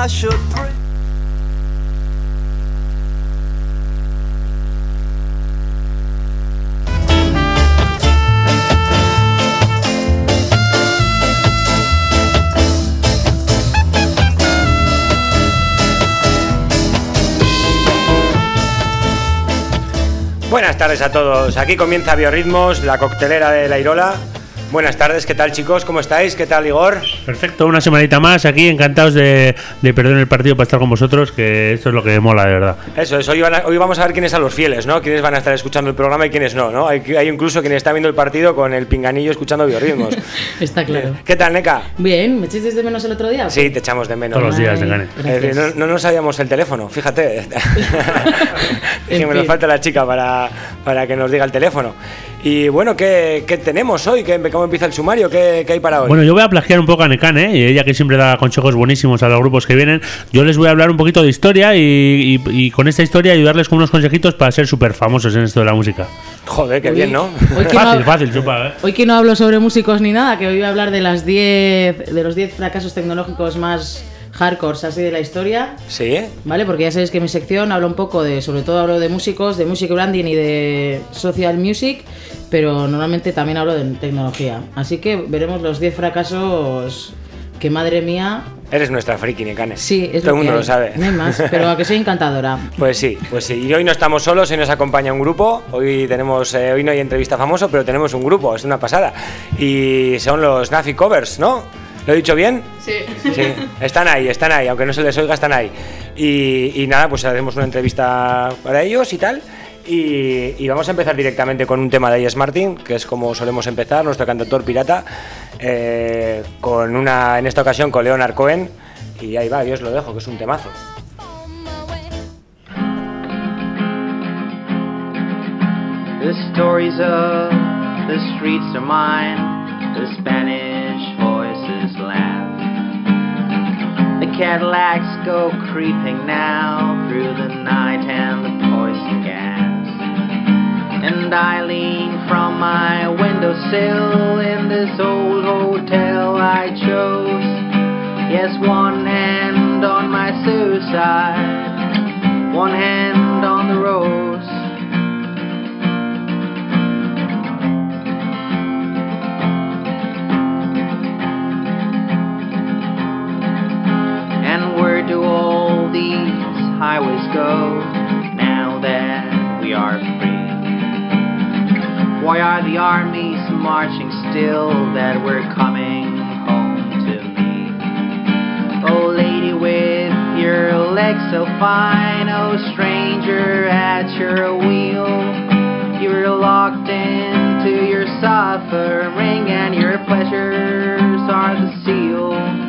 I should pray. Buenas tardes a todos, aquí comienza Biorritmos, la coctelera de La Irola. Buenas tardes, ¿qué tal chicos? ¿Cómo estáis? ¿Qué tal Igor? Perfecto, una semanita más aquí, encantados de perder el partido para estar con vosotros, que esto es lo que mola de verdad. Eso es, hoy vamos a ver quiénes son los fieles, ¿no? Quiénes van a estar escuchando el programa y quiénes no, ¿no? Hay incluso quien está viendo el partido con el pinganillo escuchando Biorritmos. Está claro. ¿Qué tal, Neca? Bien, ¿me echasteis de menos el otro día? Sí, te echamos de menos. Todos los días, Necane. No nos sabíamos el teléfono, fíjate. Dijimos, nos falta la chica para que nos diga el teléfono. Y bueno, ¿qué tenemos hoy? ¿Cómo empieza el sumario? ¿Qué hay para hoy? Bueno, yo voy a plagiar un poco a Necane, y ella que siempre da consejos buenísimos a los grupos que vienen. Yo les voy a hablar un poquito de historia y con esta historia ayudarles con unos consejitos para ser súper famosos en esto de la música. Joder, qué bien, ¿no? Fácil, chupa, ¿eh? Hoy que no hablo sobre músicos ni nada, que hoy voy a hablar de los 10 fracasos tecnológicos más hardcore así de la historia. Sí. Vale, porque ya sabéis que en mi sección hablo un poco sobre todo hablo de músicos, de music branding y de social music, pero normalmente también hablo de tecnología. Así que veremos los 10 fracasos que, madre mía... Eres nuestra friki, Necane. Sí, es todo el mundo hay. lo sabe. No hay más, pero a que soy encantadora. Pues sí. Y hoy no estamos solos, hoy nos acompaña un grupo. Hoy no hay entrevista famoso, pero tenemos un grupo, es una pasada. Y son los Nafi Covers, ¿no? ¿Lo he dicho bien? Sí. Sí, están ahí, aunque no se les oiga, están ahí. Y nada, pues haremos una entrevista para ellos y tal. Y vamos a empezar directamente con un tema de Ies Martin, que es como solemos empezar, nuestro cantautor pirata, en esta ocasión con Leonard Cohen. Y ahí va, yo os lo dejo, que es un temazo. The stories of the streets are mine, the Spanish voices laugh. The Cadillacs go creeping now through the night and the poison gas. And I lean from my windowsill in this old hotel I chose. Yes, one hand on my suicide, one hand on the rose. And where do all these highways go now that we are free? Why are the armies marching still that we're coming home to me? Oh lady with your legs so fine, oh stranger at your wheel, you're locked into your suffering and your pleasures are the seal.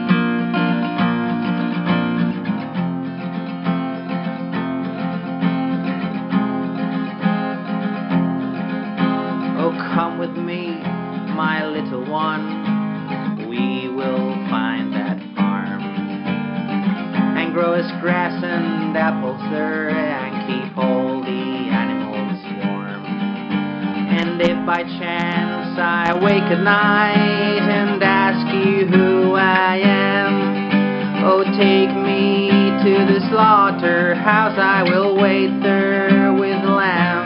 Come with me, my little one, we will find that farm and grow us grass and apples there and keep all the animals warm. And if by chance I wake at night and ask you who I am, oh take me to the slaughterhouse, I will wait there with lamb.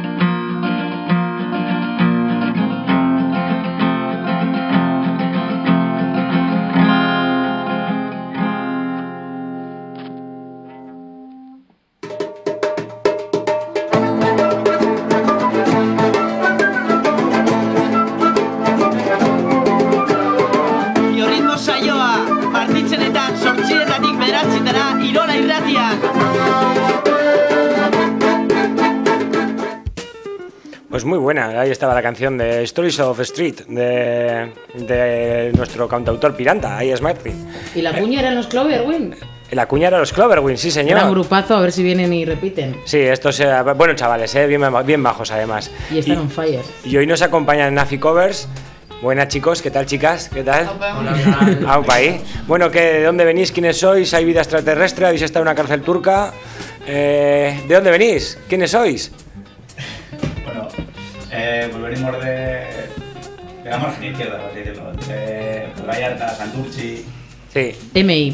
Pues muy buena, ahí estaba la canción de Stories of Street de nuestro cantautor pirata, Ies Martin. ¿Y la cuña eran los Cloverwind? La cuña era los Cloverwind, sí señor. Era un grupazo, a ver si vienen y repiten. Sí, estos bueno chavales, bien bajos además. Y están on fire. Y hoy nos acompañan Nafi Covers. Buenas chicos, ¿qué tal chicas? ¿Qué tal? Hola. Aupa ahí. Bueno, ¿de dónde venís? ¿Quiénes sois? ¿Hay vida extraterrestre? ¿Habéis estado en una cárcel turca? ¿De dónde venís? ¿Quiénes sois? Bueno, pues venimos de la margen izquierda, por así decirlo. De Vallarta, Santurchi. Sí. MI.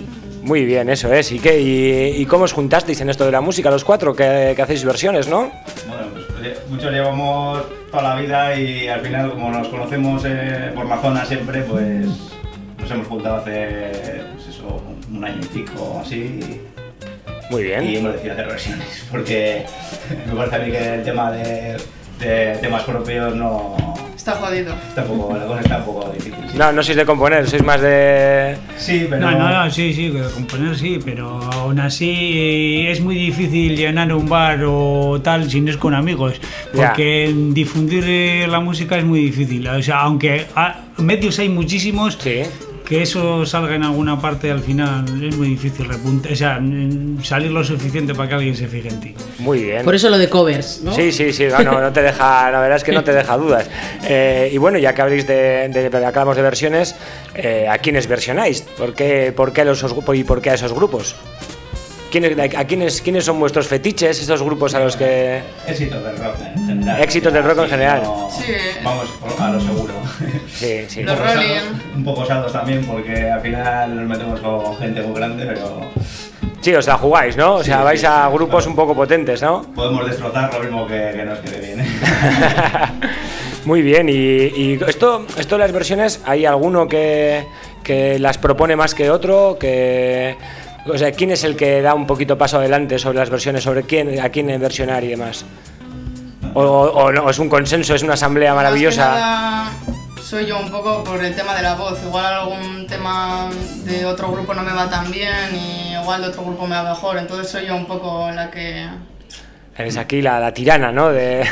Muy bien, eso es. ¿Y cómo os juntasteis en esto de la música, los cuatro? Que hacéis versiones, ¿no? Bueno, pues muchos llevamos toda la vida y al final, como nos conocemos por la zona siempre, pues nos hemos juntado hace pues eso, un año y pico así. Muy bien. Y hemos decidido hacer versiones, porque me parece a mí que el tema de temas propios no... Está jodido. La cosa está un poco difícil. Sí. No sois de componer, sois más de... Sí, pero... No, sí, componer sí, pero aún así es muy difícil llenar un bar o tal si no es con amigos, porque difundir la música es muy difícil. O sea, aunque medios hay muchísimos, Sí. que eso salga en alguna parte al final es muy difícil o sea, salir lo suficiente para que alguien se fije en ti. Muy bien. Por eso lo de covers, ¿no? Sí, no te deja, la verdad es que no te deja dudas. Y bueno, ya que habléis hablamos de versiones, ¿a quiénes versionáis? ¿Por qué a esos grupos? ¿Quiénes son vuestros fetiches, esos grupos a los que... Éxitos del rock en general. Éxitos del rock en general. Sí. Vamos a lo seguro. Sí. Los Rolling. Un poco saldos también, porque al final nos metemos con gente muy grande, pero... Sí, os la jugáis, ¿no? O sea, Sí, vais sí, a sí, grupos claro. un poco potentes, ¿no? Podemos destrozar lo mismo que nos quede bien. Muy bien, y esto de las versiones, ¿hay alguno que las propone más que otro? O sea, ¿quién es el que da un poquito paso adelante sobre las versiones? ¿Sobre a quién versionar y demás? ¿O no? ¿Es un consenso? ¿Es una asamblea maravillosa? Más que nada, soy yo un poco por el tema de la voz. Igual algún tema de otro grupo no me va tan bien y igual de otro grupo me va mejor. Entonces soy yo un poco la que... Eres aquí la tirana, ¿no?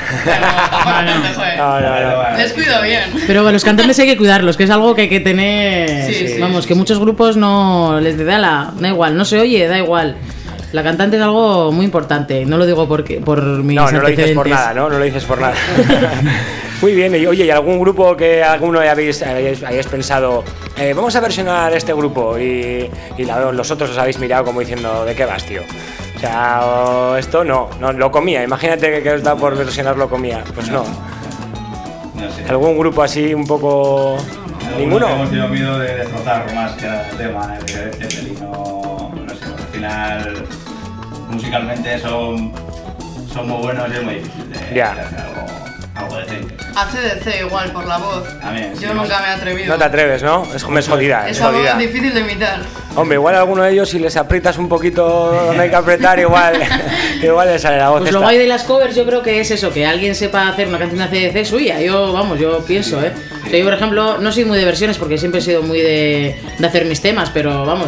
No. Les cuido bien. Pero a los cantantes hay que cuidarlos, que es algo que hay que tener... Sí. Vamos, que muchos grupos no les da igual, no se oye, da igual. La cantante es algo muy importante, no lo digo por mis No lo dices por antecedentes. nada, ¿no? No lo dices por nada. Muy bien, y oye, ¿y algún grupo que alguno hayáis pensado, vamos a versionar este grupo? Y los otros os habéis mirado como diciendo, ¿de qué vas, tío? O sea, esto no, lo comía. Imagínate que os da por versionar lo comía. Pues no. No sé. ¿Algún grupo así un poco...? ¿Ninguno? Hemos tenido miedo de destrozar más que nada el tema, y no sé, al final musicalmente son muy buenos y es muy difícil de hacer algo decente. ACDC igual por la voz. También, sí, Yo nunca me he atrevido. No te atreves, ¿no? Es jodida. Es algo difícil de imitar. Hombre, igual a alguno de ellos, si les aprietas un poquito donde hay que apretar, igual les sale la voz. Pues esta. lo guay de las covers yo creo que es eso, que alguien sepa hacer una canción de ACDC suya. Yo pienso, O sea, yo, por ejemplo, no soy muy de versiones porque siempre he sido muy de hacer mis temas, pero vamos,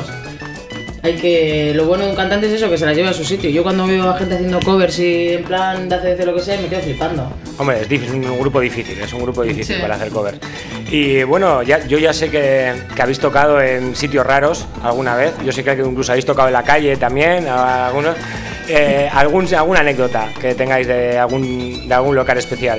lo bueno de un cantante es eso, que se las lleve a su sitio. Yo cuando veo a gente haciendo covers y en plan de ACDC lo que sea, me quedo flipando. Hombre, es un grupo difícil, Sí. para hacer covers. Y bueno, yo ya sé que habéis tocado en sitios raros alguna vez. Yo sé que incluso habéis tocado en la calle también, algunos. ¿Alguna anécdota que tengáis de algún local especial?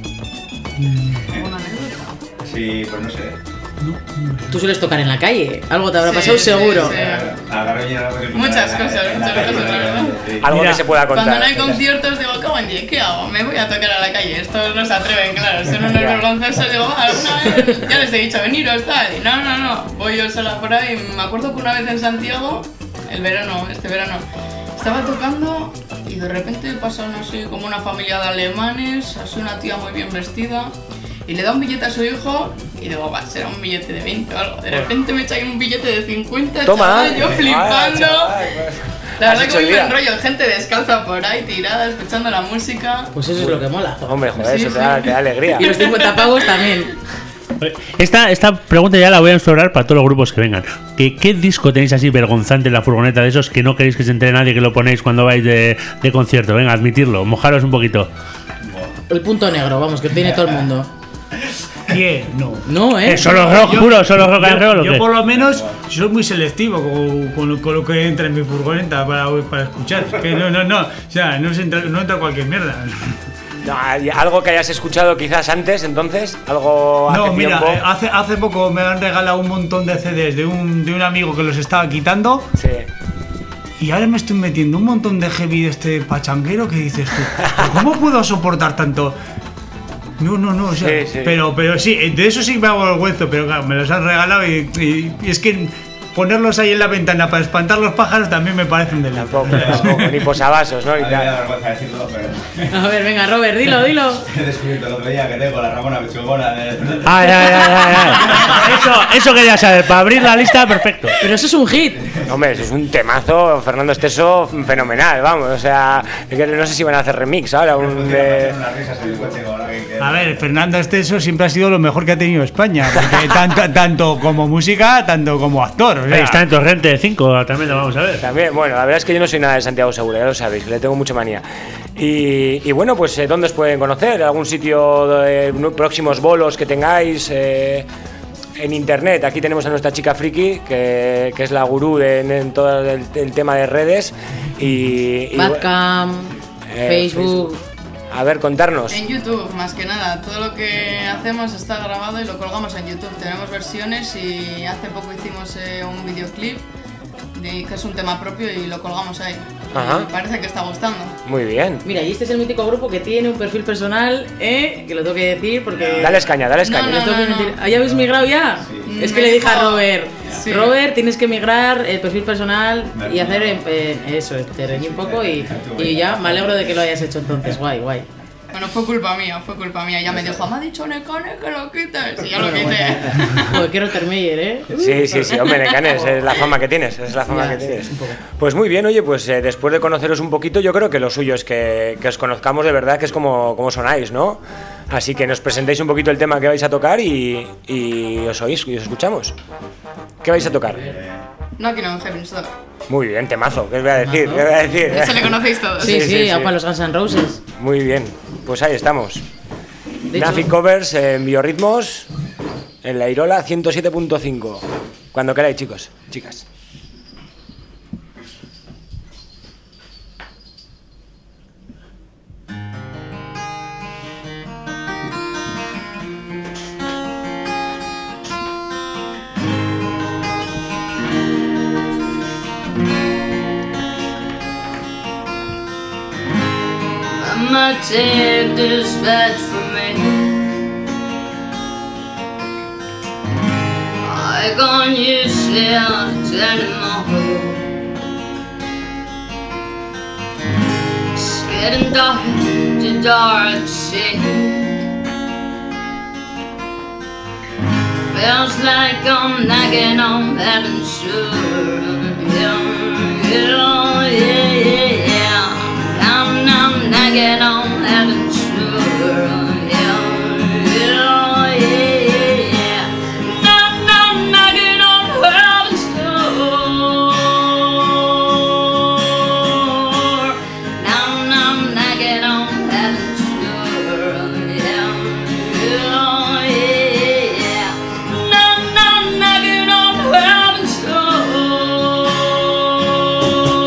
¿Alguna anécdota? Sí, pues no sé. Tú sueles tocar en la calle, algo te habrá Sí, pasado sí, seguro. sí. Muchas cosas, la verdad. Algo Mira, que se pueda contar. Cuando no hay conciertos digo, ¿qué hago? Me voy a tocar a la calle. Estos no se atreven, claro, son unos vergonzosos. Digo, alguna vez ya les he dicho, veniros, tal. Y no, voy yo sola por ahí. Me acuerdo que una vez en Santiago, este verano, estaba tocando y de repente pasan así como una familia de alemanes, así una tía muy bien vestida. Y le da un billete a su hijo y digo, será un billete de 20 o algo. De repente me echa ahí un billete de 50, Toma, chaval, yo flipando. La verdad Has que hecho muy el día. buen rollo, gente descalza por ahí, tirada, escuchando la música. Pues eso es lo que mola. Hombre, joder, Sí, eso te da alegría. Y los 50 pavos también. Esta pregunta ya la voy a instaurar para todos los grupos que vengan. ¿Qué disco tenéis así vergonzante en la furgoneta de esos que no queréis que se entere nadie, que lo ponéis cuando vais de concierto? Venga, admitirlo, mojaros un poquito. El punto negro, vamos, que tiene todo el mundo. ¿Quién? No. No, Solo rock puro, solo rock and roll. ¿o Yo qué? por lo menos soy muy selectivo con lo que entra en mi furgoneta para escuchar. Que no. O sea, no entra cualquier mierda. No, algo que hayas escuchado quizás antes, entonces, algo hace No, mira, tiempo. hace poco me han regalado un montón de CDs de un amigo que los estaba quitando. Sí. Y ahora me estoy metiendo un montón de heavy de este pachanguero que dices tú, ¿pero cómo puedo soportar tanto? No, o sea, Sí. Pero sí, de eso sí me hago vergüenza, pero claro, me los han regalado y es que ponerlos ahí en la ventana para espantar los pájaros también me parece un delito. Tampoco, ni posavasos, ¿no? A mí me da vergüenza decirlo, pero... A ver, venga, Robert, dilo. He descubierto el otro día que tengo la Ramona Pechugona de... Ay. Eso quería saber, para abrir la lista, perfecto. Pero eso es un hit. Hombre, eso es un temazo, Fernando Esteso, fenomenal, vamos, o sea, es que no sé si van a hacer remix ahora. Unas risas en el coche con la que... A ver, Fernando Esteso siempre ha sido lo mejor que ha tenido España, porque tanto como música, tanto como actor. O sea. Está en Torrente 5, también lo vamos a ver. También, bueno, la verdad es que yo no soy nada de Santiago Segura, ya lo sabéis, le tengo mucha manía. Y bueno, pues ¿dónde os pueden conocer? ¿Algún sitio de próximos bolos que tengáis? En internet, aquí tenemos a nuestra chica friki, que es la gurú en todo el tema de redes. Badcam, Facebook. A ver, contarnos. En YouTube, más que nada. Todo lo que hacemos está grabado y lo colgamos en YouTube. Tenemos versiones y hace poco hicimos un videoclip que es un tema propio y lo colgamos ahí. Ajá. Y parece que está gustando. Muy bien. Mira, y este es el mítico grupo que tiene un perfil personal, que lo tengo que decir porque... Dales caña. No. ¿Ah, ya habéis migrado ya? Sí. Es que le dije a Robert, Sí. Robert, tienes que migrar el perfil personal y hacer eso, te reñí un poco y ya me alegro de que lo hayas hecho entonces, guay. Bueno, fue culpa mía. Ya me dijo, me ha dicho Necane que lo quites. Y ya lo quité. Joder, quiero Termeyer, ¿eh? Sí, hombre, Necanes, es la fama que tienes, Ya, sí, un poco. Pues muy bien, oye, pues después de conoceros un poquito, yo creo que lo suyo es que os conozcamos de verdad, que es como sonáis, ¿no? Así que nos presentéis un poquito el tema que vais a tocar y os oís y os escuchamos. ¿Qué vais a tocar? Knocking on Heaven's Door. Muy bien, temazo, ¿qué os voy a decir? ¿Qué os voy a decir? Eso le conocéis todos. Sí, para los Guns N' Roses. Muy bien, pues ahí estamos. De hecho- Nafi Covers en Biorritmos, en la Irola 107.5. Cuando queráis, chicos, chicas. My take this bad for me. I can't use it anymore. It's getting dark, too dark to see. Feels like I'm knocking on heaven's door. Yeah. I'm knocking on heaven's door. Knocking on heaven's door. I'm knocking on heaven's door. Knocking on heaven's door.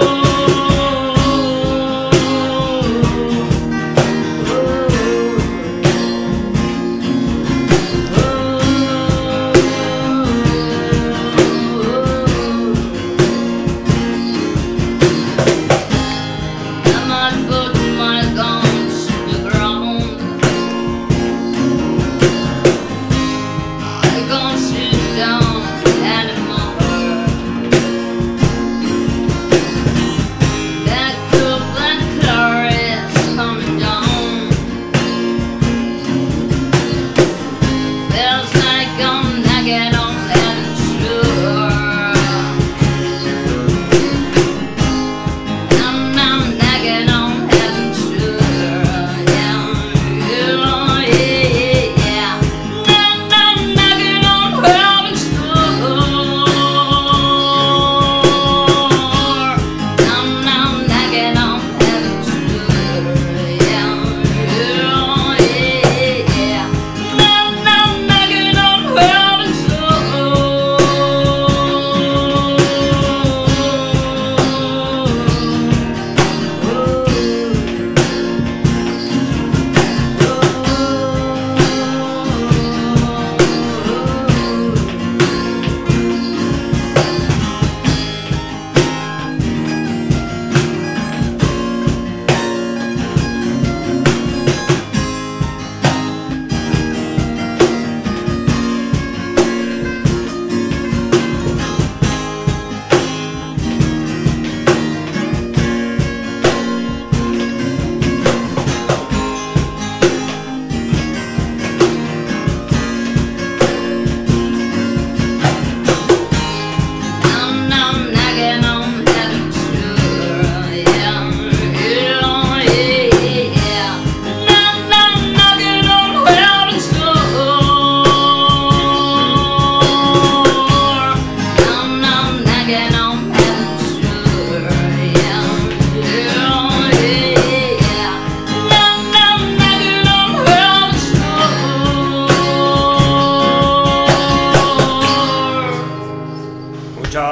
Mucho.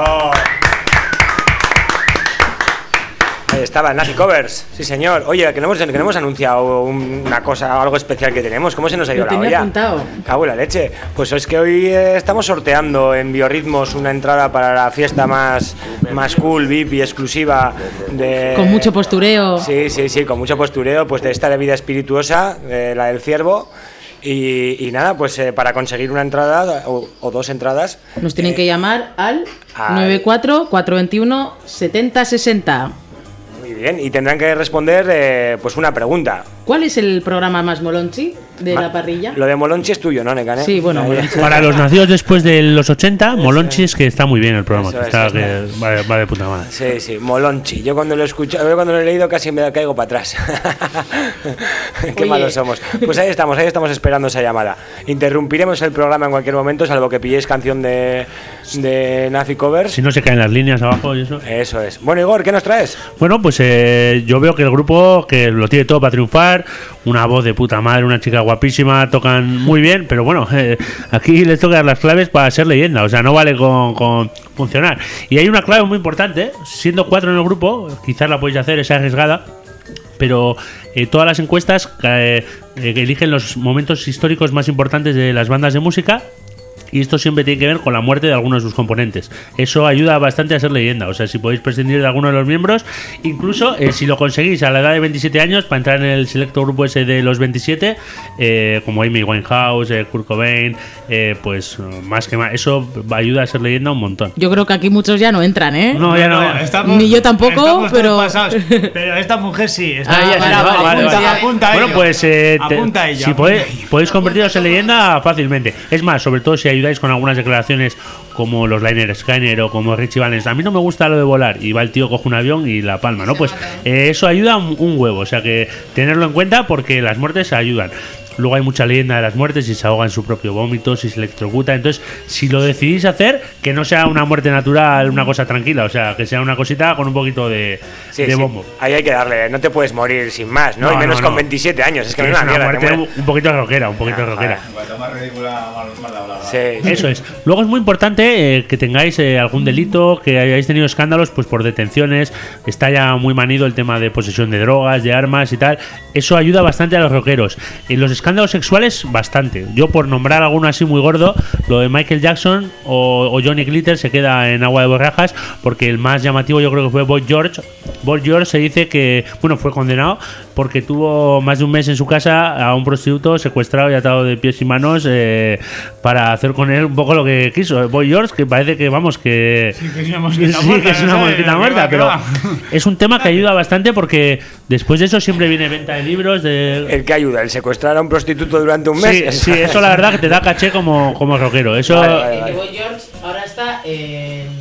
Ahí estaba, Nazi Covers, sí señor. Oye, que no hemos anunciado una cosa, algo especial que tenemos. ¿Cómo se nos ha ido la olla? Apuntado. Cago en la leche. Pues es que hoy estamos sorteando en Biorritmos una entrada para la fiesta más cool, VIP y exclusiva de... Con mucho postureo. Sí, con mucho postureo, pues de esta de vida espirituosa, la del Ciervo. Y nada, pues para conseguir una entrada o dos entradas... Nos tienen que llamar al 94-421-7060. Muy bien, y tendrán que responder pues una pregunta. ¿Cuál es el programa más molonchi de la parrilla? Lo de Molonchi es tuyo, ¿no, Necane? Sí, bueno, Molonchi. Para los nacidos después de los 80, Molonchi es que está muy bien el programa. Va de puta madre. Sí, Molonchi. Yo cuando lo cuando lo he leído casi me caigo para atrás. Qué malos somos. Pues ahí estamos esperando esa llamada. Interrumpiremos el programa en cualquier momento, salvo que pilléis canción de Nazi Covers. Si no se caen las líneas abajo y eso. Eso es. Bueno, Igor, ¿qué nos traes? Bueno, pues yo veo que el grupo que lo tiene todo para triunfar, una voz de puta madre, una chica guapísima, tocan muy bien, pero bueno, aquí les toca dar las claves para ser leyenda, o sea, no vale con funcionar. Y hay una clave muy importante, siendo 4 en el grupo, quizás la podéis hacer, es arriesgada, pero todas las encuestas que eligen los momentos históricos más importantes de las bandas de música. Y esto siempre tiene que ver con la muerte de algunos de sus componentes. Eso ayuda bastante a ser leyenda. O sea, si podéis prescindir de alguno de los miembros, incluso si lo conseguís a la edad de 27 años, para entrar en el selecto grupo ese de los 27, como Amy Winehouse, Kurt Cobain, pues más que más. Eso ayuda a ser leyenda un montón. Yo creo que aquí muchos ya no entran, ¿eh? No, ya no. Ni yo tampoco, pero... Pero esta mujer sí. Vale. Apunta bueno, pues apunta ella. Si podéis convertiros en leyenda fácilmente. Es más, sobre todo si ayudáis con algunas declaraciones como los Liner Skyner o como Richie Valens. A mí no me gusta lo de volar, y va el tío, coge un avión y la palma, ¿no? Pues eso ayuda un huevo, o sea que tenerlo en cuenta porque las muertes ayudan. Luego hay mucha leyenda de las muertes, si se ahoga en su propio vómito, si se electrocuta. Entonces, si lo decidís hacer, que no sea una muerte natural, una cosa tranquila, o sea, que sea una cosita con un poquito de bombo. Ahí hay que darle, no te puedes morir sin más, ¿no? Y menos con 27 años, es que no es una muerte un poquito rockera, rockera. Cuanto más ridícula, más la hablaba. Sí. Eso es. Luego es muy importante que tengáis algún delito, que hayáis tenido escándalos pues por detenciones. Está ya muy manido el tema de posesión de drogas, de armas y tal. Eso ayuda bastante a los rockeros. En los escándalos sexuales, bastante. Yo, por nombrar alguno así muy gordo, lo de Michael Jackson o Johnny Glitter se queda en agua de borrajas, porque el más llamativo yo creo que fue Boy George. Boy George se dice que, bueno, fue condenado porque tuvo más de un mes en su casa a un prostituto secuestrado y atado de pies y manos para hacer con él un poco lo que quiso. Boy George, que parece que, vamos, que... Sí, que es una mosquita muerta, pero es un tema que ayuda bastante porque después de eso siempre viene venta de libros de... ¿El que ayuda? ¿El secuestrar a un prostituto durante un mes? Sí, eso la verdad que te da caché como rockero. Eso... Vale. Boy George ahora está en...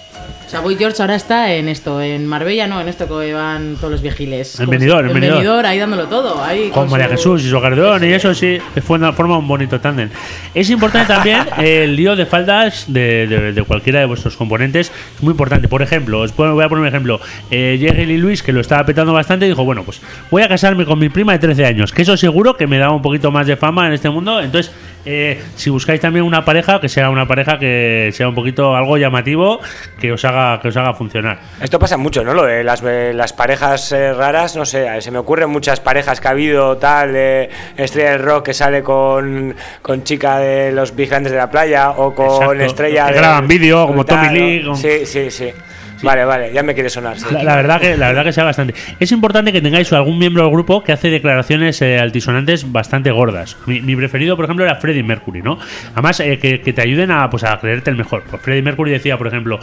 O sea, Boy George ahora está en esto, en Marbella, no, en esto que van todos los viajiles. En Benidorm, ahí dándolo todo. Ahí con María Jesús y su acordeón, y eso sí, forma un bonito tándem. Es importante también el lío de faldas de cualquiera de vuestros componentes. Es muy importante. Por ejemplo, voy a poner un ejemplo. Jerry Lee Lewis, que lo estaba petando bastante, dijo, bueno, pues voy a casarme con mi prima de 13 años, que eso seguro que me da un poquito más de fama en este mundo. Entonces, si buscáis también una pareja, que sea una pareja que sea un poquito algo llamativo, que os haga funcionar. Esto pasa mucho, ¿no? Lo de las parejas raras, no sé, se me ocurren muchas parejas que ha habido, tal, estrella del rock que sale con chica de los Vigilantes de la Playa, o con Exacto. estrella que de... graban vídeo, como Tommy Lee. Sí. Vale, ya me quiere sonar. Sí. La verdad que sea bastante. Es importante que tengáis algún miembro del grupo que hace declaraciones altisonantes bastante gordas. Mi preferido, por ejemplo, era Freddie Mercury, ¿no? Además, que te ayuden a creerte el mejor. Pues Freddie Mercury decía, por ejemplo,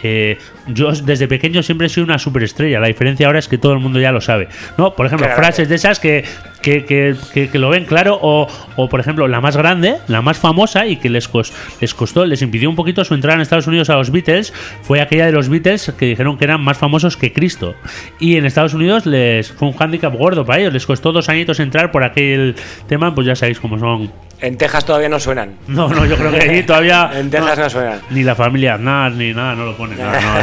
yo desde pequeño siempre he sido una superestrella. La diferencia ahora es que todo el mundo ya lo sabe, ¿no? Por ejemplo, frases de esas que lo ven claro, o por ejemplo, la más grande, la más famosa, y que les impidió un poquito su entrada en Estados Unidos a los Beatles, fue aquella de los Beatles que dijeron que eran más famosos que Cristo, y en Estados Unidos les fue un hándicap gordo para ellos, les costó 2 añitos entrar por aquel tema, pues ya sabéis cómo son. En Texas todavía no suenan. No, yo creo que ahí todavía en Texas no suenan. Ni la familia Aznar ni nada no lo ponen.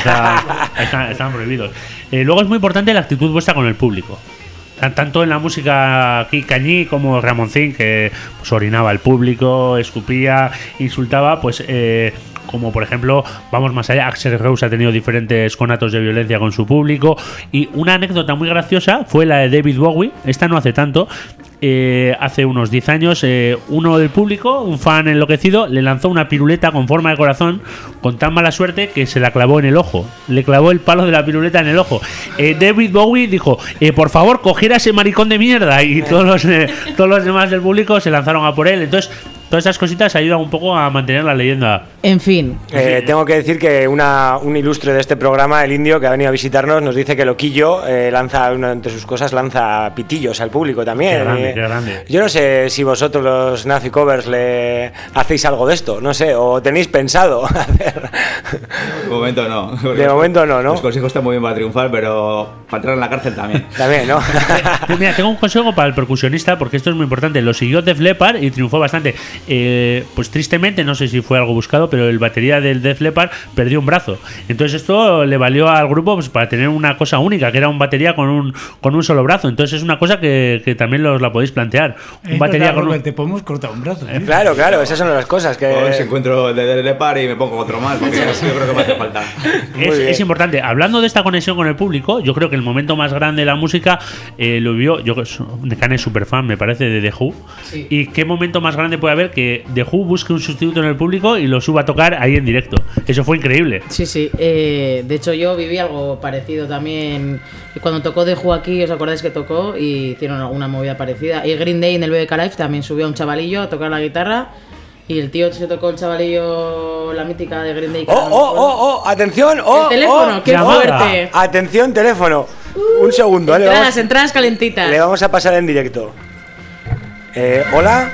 Están prohibidos. Luego es muy importante la actitud vuestra con el público. Tanto en la música aquí cañí como Ramoncín, que pues orinaba al público, escupía, insultaba, pues como por ejemplo, vamos más allá, Axl Rose ha tenido diferentes conatos de violencia con su público, y una anécdota muy graciosa fue la de David Bowie, esta no hace tanto. Hace unos 10 años, uno del público, un fan enloquecido, le lanzó una piruleta con forma de corazón con tan mala suerte que se la clavó en el ojo. Le clavó el palo de la piruleta en el ojo. David Bowie dijo, por favor, cogiera ese maricón de mierda, y todos los demás del público se lanzaron a por él. Entonces, todas esas cositas ayudan un poco a mantener la leyenda. En fin. Tengo que decir que un ilustre de este programa, el Indio, que ha venido a visitarnos, nos dice que Loquillo lanza, entre sus cosas, lanza pitillos al público también. Qué grande, qué grande. Yo no sé si vosotros, los Nazi Covers, le hacéis algo de esto, no sé, o tenéis pensado hacer. De momento no. De momento no, ¿no? Los consejos están muy bien para triunfar, pero para entrar en la cárcel también. También, ¿no? Mira, tengo un consejo para el percusionista, porque esto es muy importante. Lo siguió Def Leppard y triunfó bastante. Pues tristemente, no sé si fue algo buscado, pero el batería del Def Leppard perdió un brazo. Entonces esto le valió al grupo, pues, para tener una cosa única, que era un batería con un solo brazo. Entonces es una cosa que también os la podéis plantear. Un batería con Robert, te podemos cortar un brazo. Claro, esas son las cosas que... O si encuentro el de Def Leppard y me pongo otro más, porque yo creo que me hace falta. Es importante. Hablando de esta conexión con el público, yo creo que el momento más grande de la música lo vivió, yo Necane es súper fan, me parece, de The Who. Sí. Y qué momento más grande puede haber que The Who busque un sustituto en el público y lo suba a tocar ahí en directo. Eso fue increíble. Sí, sí. De hecho, yo viví algo parecido también. Cuando tocó The Who aquí, ¿os acordáis que tocó? Y hicieron alguna movida parecida. Y Green Day en el BBK Live también subió a un chavalillo a tocar la guitarra. Y el tío se tocó el chavalillo, la mítica de Green Day. ¡Atención! El teléfono, qué fuerte. Atención, teléfono. Un segundo, entradas calentitas. Le vamos a pasar en directo. ¿Hola?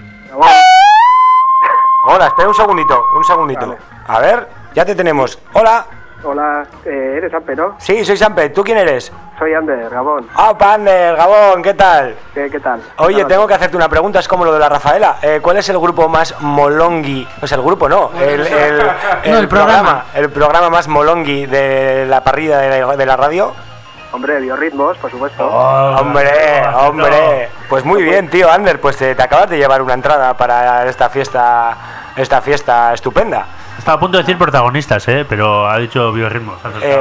Hola, espera un segundito. Vale. A ver, ya te tenemos. Hola. Hola, ¿eres Sampe, no? Sí, soy Sampe. ¿Tú quién eres? Soy Ander, Gabón. Ander, Gabón, ¿qué tal? ¿Qué tal? Oye, tengo que hacerte una pregunta, es como lo de la Rafaela. ¿Cuál es el grupo más molongi? O sea, el grupo no, el programa. El programa más molongi de la parrilla de la radio. Hombre, Biorritmos, por supuesto. Hombre. Pues muy bien, tío, Ander, pues te acabas de llevar una entrada para esta fiesta estupenda. Estaba a punto de decir protagonistas, pero ha dicho Biorritmos.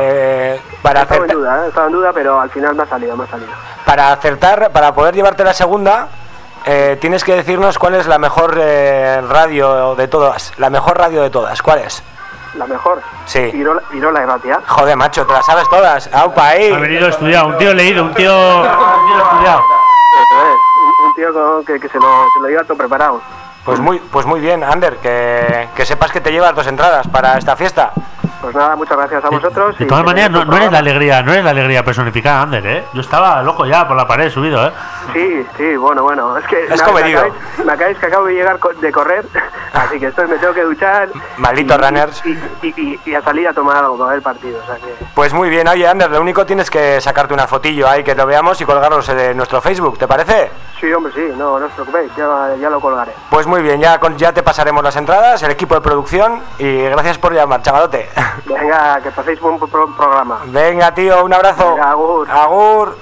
Estaba en duda, pero al final me ha salido. Para acertar, para poder llevarte la segunda, tienes que decirnos cuál es la mejor radio de todas. La mejor radio de todas, ¿cuál es? La mejor. Sí. Irola y Ratia. Joder, macho, te las sabes todas. ¡Aupa ahí! Ha venido estudiado, un tío leído, un tío estudiado. Eso es, un tío que se lo lleva todo preparado. Pues muy bien, Ander, que sepas que te llevas 2 entradas para esta fiesta. Pues nada, muchas gracias a vosotros. De todas maneras, no eres la alegría personificada, Ander, ¿eh? Yo estaba loco ya por la pared subido, ¿eh? Sí, bueno, es que me acabáis que acabo de llegar de correr, así que me tengo que duchar. Malditos runners. Y a salir a tomar algo para ver el partido, o sea que... Pues muy bien, oye, Ander, lo único tienes que sacarte una fotillo ahí que lo veamos y colgarlos en nuestro Facebook, ¿te parece? Sí, hombre, sí, no os preocupéis, ya lo colgaré. Pues muy bien, ya te pasaremos las entradas, el equipo de producción, y gracias por llamar, chavalote. Venga, que paséis buen programa. Venga, tío, un abrazo. Venga, agur.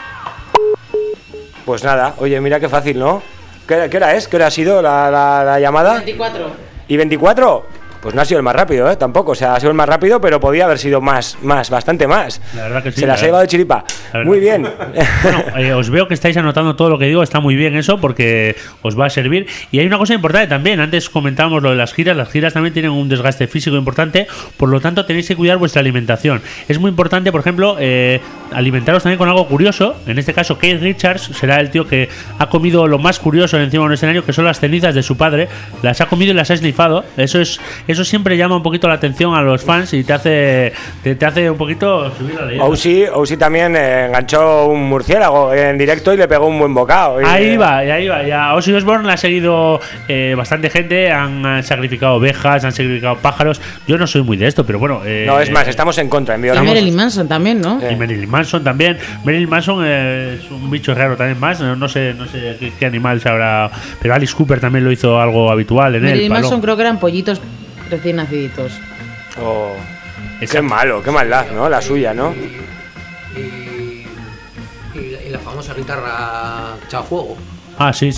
Pues nada, oye, mira qué fácil, ¿no? ¿Qué hora es? ¿Qué hora ha sido la llamada? 24. ¿Y 24? Pues no ha sido el más rápido, tampoco. O sea, ha sido el más rápido, pero podía haber sido bastante más. La verdad que sí. Se las ha llevado de chiripa. Muy bien. Bueno, os veo que estáis anotando todo lo que digo. Está muy bien eso, porque os va a servir. Y hay una cosa importante también. Antes comentábamos lo de las giras. Las giras también tienen un desgaste físico importante. Por lo tanto, tenéis que cuidar vuestra alimentación. Es muy importante, por ejemplo, alimentaros también con algo curioso. En este caso, Keith Richards será el tío que ha comido lo más curioso encima de un escenario, que son las cenizas de su padre. Las ha comido y las ha esnifado. Eso siempre llama un poquito la atención a los fans y te hace un poquito subir la leyenda. Ousi también enganchó un murciélago en directo y le pegó un buen bocado. Ahí va. Y a Ozzy Osbourne le ha seguido bastante gente. Han sacrificado ovejas, han sacrificado pájaros. Yo no soy muy de esto, pero bueno. No, es más, estamos en contra. Y Marilyn Manson también, ¿no? Y Marilyn Manson también. Marilyn Manson es un bicho raro también más. No sé qué animal se habrá. Pero Alice Cooper también lo hizo algo habitual en él. Marilyn Manson creo que eran pollitos recién naciditos. Qué malo, qué maldad, ¿no? La suya, ¿no? Y la famosa guitarra que echaba fuego. Ah, sí.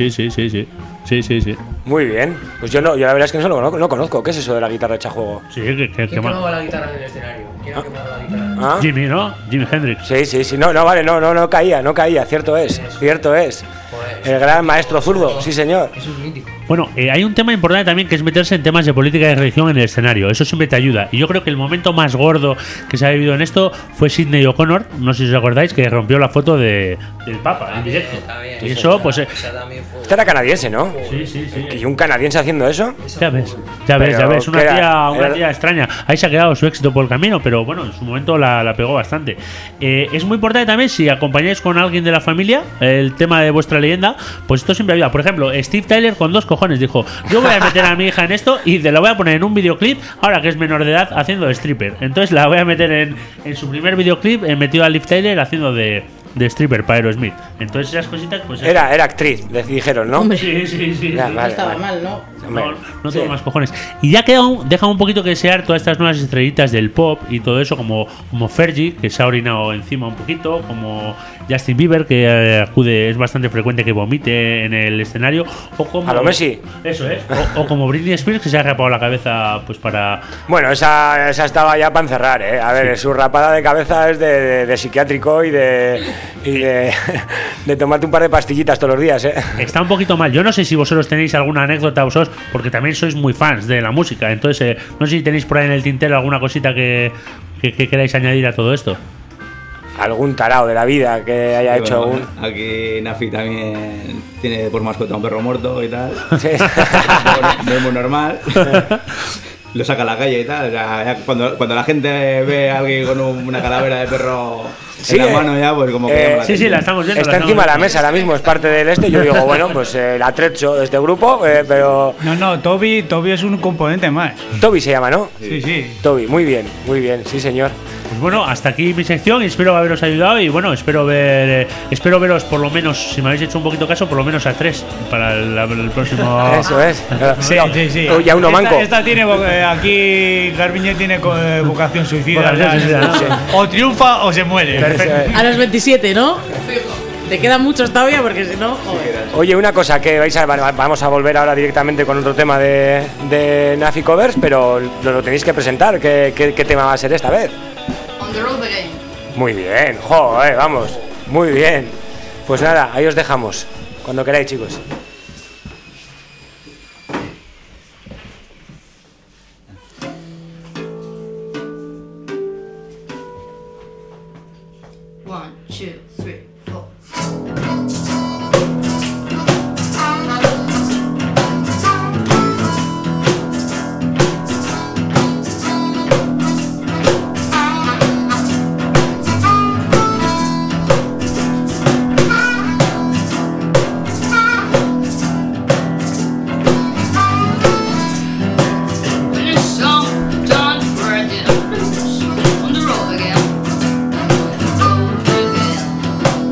Sí. Muy bien. Pues yo la verdad es que no conozco. ¿Qué es eso de la guitarra hecha a juego? Sí, ¿Quién quemaba la guitarra en el escenario? ¿Quién ha quemado la guitarra? ¿Ah? Jimmy, ¿no? Jimi Hendrix. Sí. No, vale, no caía. Cierto es. El gran maestro zurdo, sí señor. Eso es mítico. Bueno, hay un tema importante también que es meterse en temas de política y religión en el escenario. Eso siempre te ayuda. Y yo creo que el momento más gordo que se ha vivido en esto fue Sidney O'Connor, no sé si os acordáis, que rompió la foto del Papa en directo. Y eso, pues... Este era canadiense, ¿no? Sí. ¿Y un canadiense haciendo eso? Ya ves. Una tía extraña. Ahí se ha quedado su éxito por el camino, pero bueno, en su momento la pegó bastante. Es muy importante también, si acompañáis con alguien de la familia el tema de vuestra leyenda, pues esto siempre ayuda. Por ejemplo, Steve Tyler con 2 cojones dijo: yo voy a meter a mi hija en esto y la voy a poner en un videoclip, ahora que es menor de edad, haciendo de stripper. Entonces la voy a meter en su primer videoclip, metido a Liv Tyler haciendo de stripper para Aerosmith. Entonces esas cositas, pues... Era actriz, les dijeron, ¿no? Hombre. Sí. Ya, No estaba mal, ¿no? No tengo más cojones. Y ya deja un poquito que desear todas estas nuevas estrellitas del pop y todo eso, como Fergie, que se ha orinado encima un poquito, como Justin Bieber, que es bastante frecuente que vomite en el escenario, o como... A lo Messi. Eso es. O como Britney Spears, que se ha rapado la cabeza, pues para... Bueno, esa estaba ya para encerrar, ¿eh? A ver, su rapada de cabeza es de psiquiátrico y de tomarte un par de pastillitas todos los días, ¿eh? Está un poquito mal. Yo no sé si vosotros tenéis alguna anécdota vosotros, porque también sois muy fans de la música. Entonces, no sé si tenéis por ahí en el tintero alguna cosita que queráis añadir a todo esto. Algún tarao de la vida que haya hecho bueno, aquí Nafi también tiene por mascota un perro muerto y tal. Sí. No es muy normal. Lo saca a la calle y tal. O sea, ya cuando la gente ve a alguien con una calavera de perro en la mano, ya pues como que sí, la estamos viendo. Está encima de la mesa ahora mismo, es parte del este. Yo digo, bueno, pues el atrecho de este grupo, pero... No, Toby es un componente más. Toby se llama, ¿no? Sí. Toby, muy bien, sí señor. Pues bueno, hasta aquí mi sección y espero haberos ayudado y bueno, espero veros por lo menos, si me habéis hecho un poquito caso, por lo menos a 3 para el próximo... Eso es. Sí. Ya uno manco. Esta tiene, aquí Garbiñe tiene vocación suicida. Sí. O triunfa o se muere. A los 27, ¿no? Te quedan muchos todavía porque si no, joder. Oye, una cosa que vamos a volver ahora directamente con otro tema de Nafi Covers, pero lo tenéis que presentar. ¿Qué tema va a ser esta vez? On the road again. Muy bien, joder, vamos, muy bien. Pues nada, ahí os dejamos, cuando queráis, chicos. One, two, three, four. On the road again.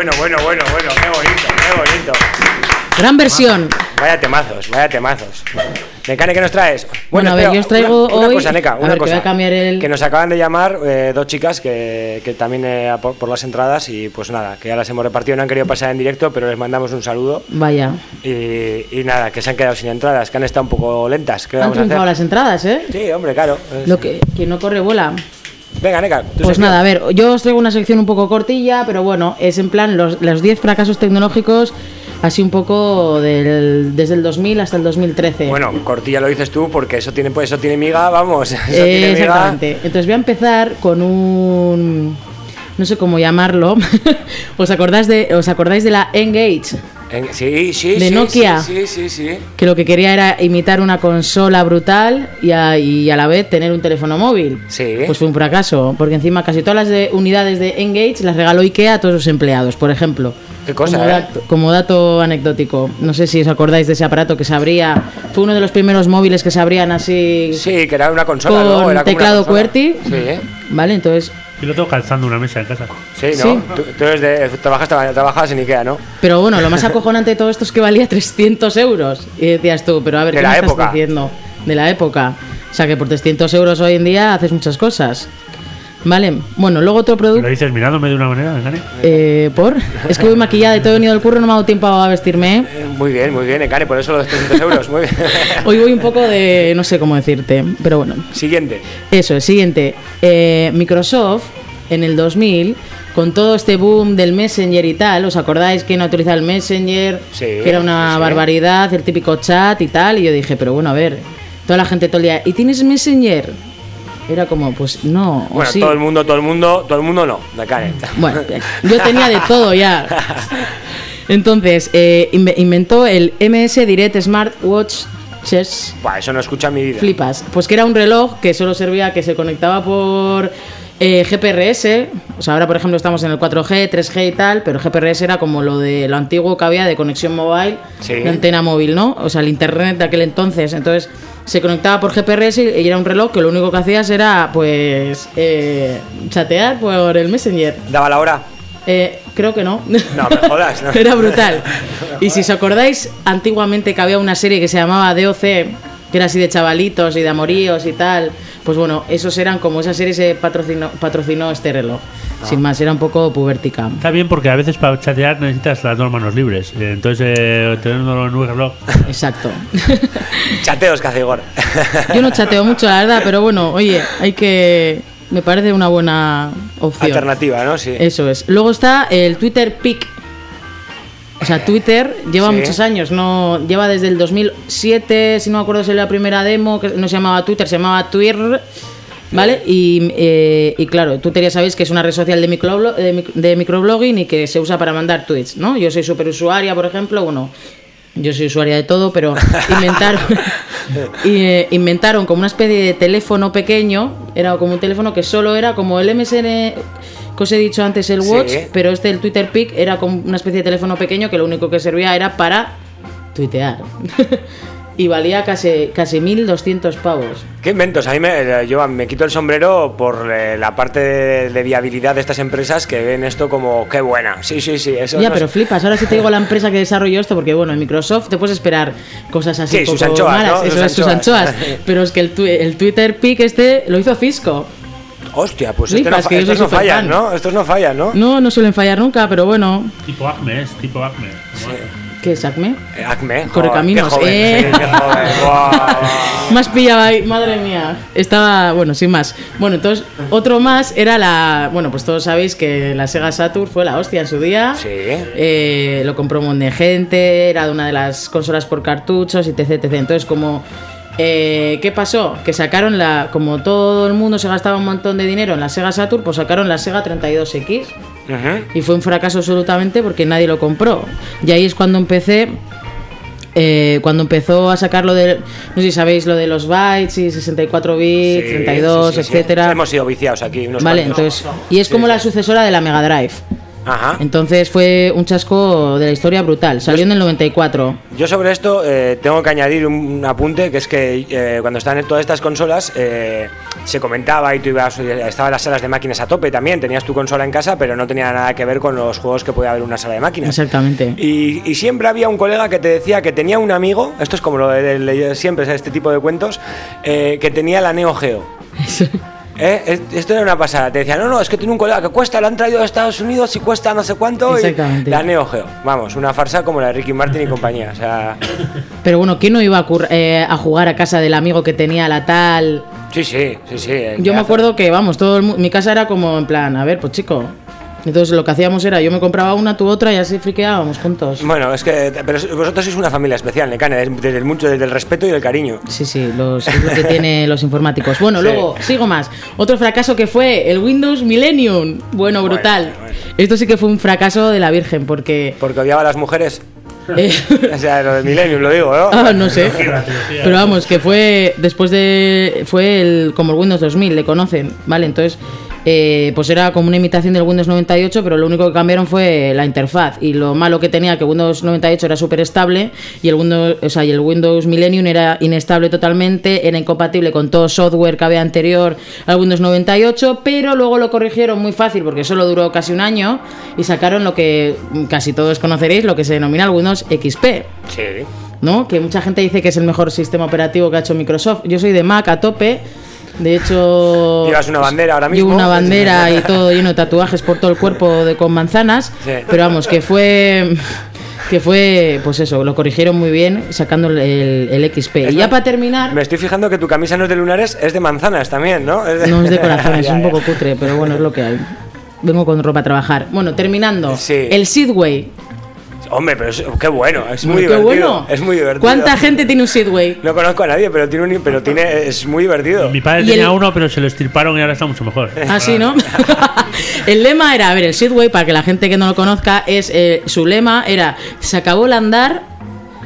bueno, qué bonito. Gran versión. Vaya temazos. Necane, ¿qué nos traes? Bueno, a ver, yo os traigo una hoy... cosa, Neca, una a ver, cosa. que voy a cambiar el... Que nos acaban de llamar dos chicas que también por las entradas y pues nada, que ya las hemos repartido, no han querido pasar en directo, pero les mandamos un saludo. Vaya. Y nada, que se han quedado sin entradas, que han estado un poco lentas. ¿Qué Han vamos a hacer? triunfado las entradas, ¿eh? Sí, hombre, claro. Lo que quien no corre vuela. Venga, Neca. Pues nada, a ver, yo os traigo una sección un poco cortilla, pero bueno, es en plan los 10 fracasos tecnológicos, así un poco desde el 2000 hasta el 2013. Bueno, cortilla lo dices tú, porque eso tiene miga, vamos. Eso tiene exactamente. Miga. Entonces voy a empezar con un... no sé cómo llamarlo. ¿Os acordáis de la N-Gage? Sí. De Nokia. Sí. Que lo que quería era imitar una consola brutal y a la vez tener un teléfono móvil. Sí. Pues fue un fracaso, porque encima casi todas las unidades de N-Gage las regaló IKEA a todos sus empleados, por ejemplo. ¿Qué cosa, como dato anecdótico. No sé si os acordáis de ese aparato que se abría. Fue uno de los primeros móviles que se abrían así. Sí, que era una consola, con ¿no? Era teclado QWERTY. Sí. Vale, entonces... Yo lo tengo calzando una mesa en casa. Sí, ¿no? Sí. Tú eres trabajabas en IKEA, ¿no? Pero bueno, lo más acojonante de todo esto es que valía 300 euros. Y decías tú, pero a ver, de ¿qué la me época. estás diciendo? De la época. O sea, que por 300 euros hoy en día haces muchas cosas. Vale, bueno, luego otro producto... ¿Lo dices mirándome de una manera, Necane? ¿Por? Es que voy maquillada y todo he venido del curro, no me ha dado tiempo a vestirme. Muy bien, Necane, por eso los 300 euros, muy bien. Hoy voy un poco de... no sé cómo decirte, pero bueno. Siguiente. Eso, el siguiente. Microsoft, en el 2000, con todo este boom del Messenger y tal, ¿os acordáis que no utilizaba el Messenger? Sí, que era una barbaridad, el típico chat y tal, y yo dije, pero bueno, a ver, toda la gente todo el día, ¿y tienes Messenger? Era como, pues no, bueno, sí. todo el mundo no, Necane. Bueno, yo tenía de todo ya. Entonces, inventó el MS Direct Smartwatches. Buah, eso no escucha en mi vida. Flipas. Pues que era un reloj que solo servía, que se conectaba por GPRS. O sea, ahora por ejemplo estamos en el 4G, 3G y tal, pero GPRS era como lo antiguo que había de conexión móvil, de antena móvil, ¿no? O sea, el internet de aquel entonces. Entonces se conectaba por GPRS y era un reloj que lo único que hacías era, pues, chatear por el Messenger. ¿Daba la hora? Creo que no. No, me jodas. No. Era brutal. Y si os acordáis, antiguamente que había una serie que se llamaba DOC, que era así de chavalitos y de amoríos y tal, pues bueno, esos eran como esa serie se patrocinó este reloj. Sin más, era un poco pubertica. Está bien porque a veces para chatear necesitas las dos manos libres. Entonces, tenerlo en un reloj. Exacto. Chateos que hace Igor. Yo no chateo mucho, la verdad, pero bueno, oye, me parece una buena opción. Alternativa, ¿no? Sí. Eso es. Luego está el Twitter Pic. O sea, Twitter lleva muchos años, no lleva desde el 2007, si no me acuerdo si era la primera demo, que no se llamaba Twitter, se llamaba Twitter, ¿vale? Y claro, Twitter ya sabéis que es una red social de microblogging y que se usa para mandar tweets, ¿no? Yo soy súper usuaria, por ejemplo, bueno, yo soy usuaria de todo, pero inventaron como una especie de teléfono pequeño, era como un teléfono que solo era como el MSN... que os he dicho antes, el Watch, pero el Twitter Pic era como una especie de teléfono pequeño que lo único que servía era para tuitear. Y valía casi 1.200 pavos. ¿Qué inventos? A mí me quito el sombrero por la parte de viabilidad de estas empresas que ven esto como qué buena. Sí, eso. Ya, pero flipas. Ahora sí te digo la empresa que desarrolló esto, porque bueno, en Microsoft te puedes esperar cosas así sí, poco sus anchoas, malas. ¿no? Eso es, sus anchoas. Pero es que el Twitter Pic lo hizo Cisco. Hostia, pues flipas, estos no fallan, ¿no? Estos no fallan, ¿no? No suelen fallar nunca, pero bueno. Tipo Acme. Sí. ¿Qué es Acme? Acme. Correcaminos. Qué joven. Wow. Más pillaba ahí, madre mía. Estaba, bueno, sin más. Bueno, entonces, otro más era bueno, pues todos sabéis que la Sega Saturn fue la hostia en su día. Sí. Lo compró un montón de gente, era de una de las consolas por cartuchos, etc. Entonces, como... ¿qué pasó? Que sacaron como todo el mundo se gastaba un montón de dinero en la Sega Saturn, pues sacaron la Sega 32X. Y fue un fracaso absolutamente porque nadie lo compró. Y ahí es cuando empezó a sacar lo de, no sé si sabéis lo de los bytes y 64 bits, 32, etcétera. Hemos sido viciados aquí unos vale, cuantos. entonces, y es como la sucesora de la Mega Drive. Ajá. Entonces fue un chasco de la historia brutal. Salió en el 94. Yo sobre esto tengo que añadir un apunte, que es que cuando estaban en todas estas consolas se comentaba y tú estaban las salas de máquinas a tope también, tenías tu consola en casa, pero no tenía nada que ver con los juegos que podía haber en una sala de máquinas. Exactamente. Y siempre había un colega que te decía que tenía un amigo, esto es como lo de siempre, este tipo de cuentos, que tenía la Neo Geo. Esto era una pasada, te decían, no, es que tiene un colega que cuesta, lo han traído de Estados Unidos y cuesta no sé cuánto. Exactamente. Y la Neo Geo, vamos, una farsa como la de Ricky Martin y compañía, o sea... Pero bueno, ¿quién no iba a jugar a casa del amigo que tenía la tal? Sí. Yo me acuerdo que, vamos, mi casa era como en plan, a ver, pues chico... Entonces lo que hacíamos era, yo me compraba una, tú otra y así friqueábamos juntos. Bueno, es que pero vosotros sois una familia especial, Nekane, desde el respeto y el cariño. Sí, es lo que tienen los informáticos. Bueno, sí. Luego, sigo más. Otro fracaso que fue el Windows Millennium. Bueno, brutal. Bueno. Esto sí que fue un fracaso de la Virgen, porque... ¿Porque odiaba a las mujeres? O sea, lo de Millennium lo digo, ¿no? Ah, no sé. Pero vamos, que fue después de... Fue como el Windows 2000, le conocen, ¿vale? Entonces... pues era como una imitación del Windows 98, pero lo único que cambiaron fue la interfaz, y lo malo que tenía que Windows 98 era súper estable y el Windows Millennium era inestable totalmente, era incompatible con todo software que había anterior al Windows 98, pero luego lo corrigieron muy fácil porque solo duró casi un año y sacaron lo que casi todos conoceréis, lo que se denomina el Windows XP. Sí. ¿No? Que mucha gente dice que es el mejor sistema operativo que ha hecho Microsoft. Yo soy de Mac a tope. De hecho... Llevas una bandera ahora mismo. Llevo una bandera y todo lleno de tatuajes por todo el cuerpo con manzanas. Sí. Pero vamos, que fue, pues eso, lo corrigieron muy bien sacando el XP. Y ya para terminar... Me estoy fijando que tu camisa no es de lunares, es de manzanas también, ¿no? No es de corazones, es un poco cutre, pero bueno, es lo que hay. Vengo con ropa a trabajar. Bueno, terminando. Sí. El Sidway. Hombre, pero qué bueno, es muy divertido. Bueno. Es muy divertido. ¿Cuánta gente tiene un Sidway? No conozco a nadie, pero es muy divertido. Mi padre tenía uno, pero se lo estirparon y ahora está mucho mejor. Ah, sí, ¿no? El lema era, a ver, el Sidway, para que la gente que no lo conozca, su lema era, se acabó el andar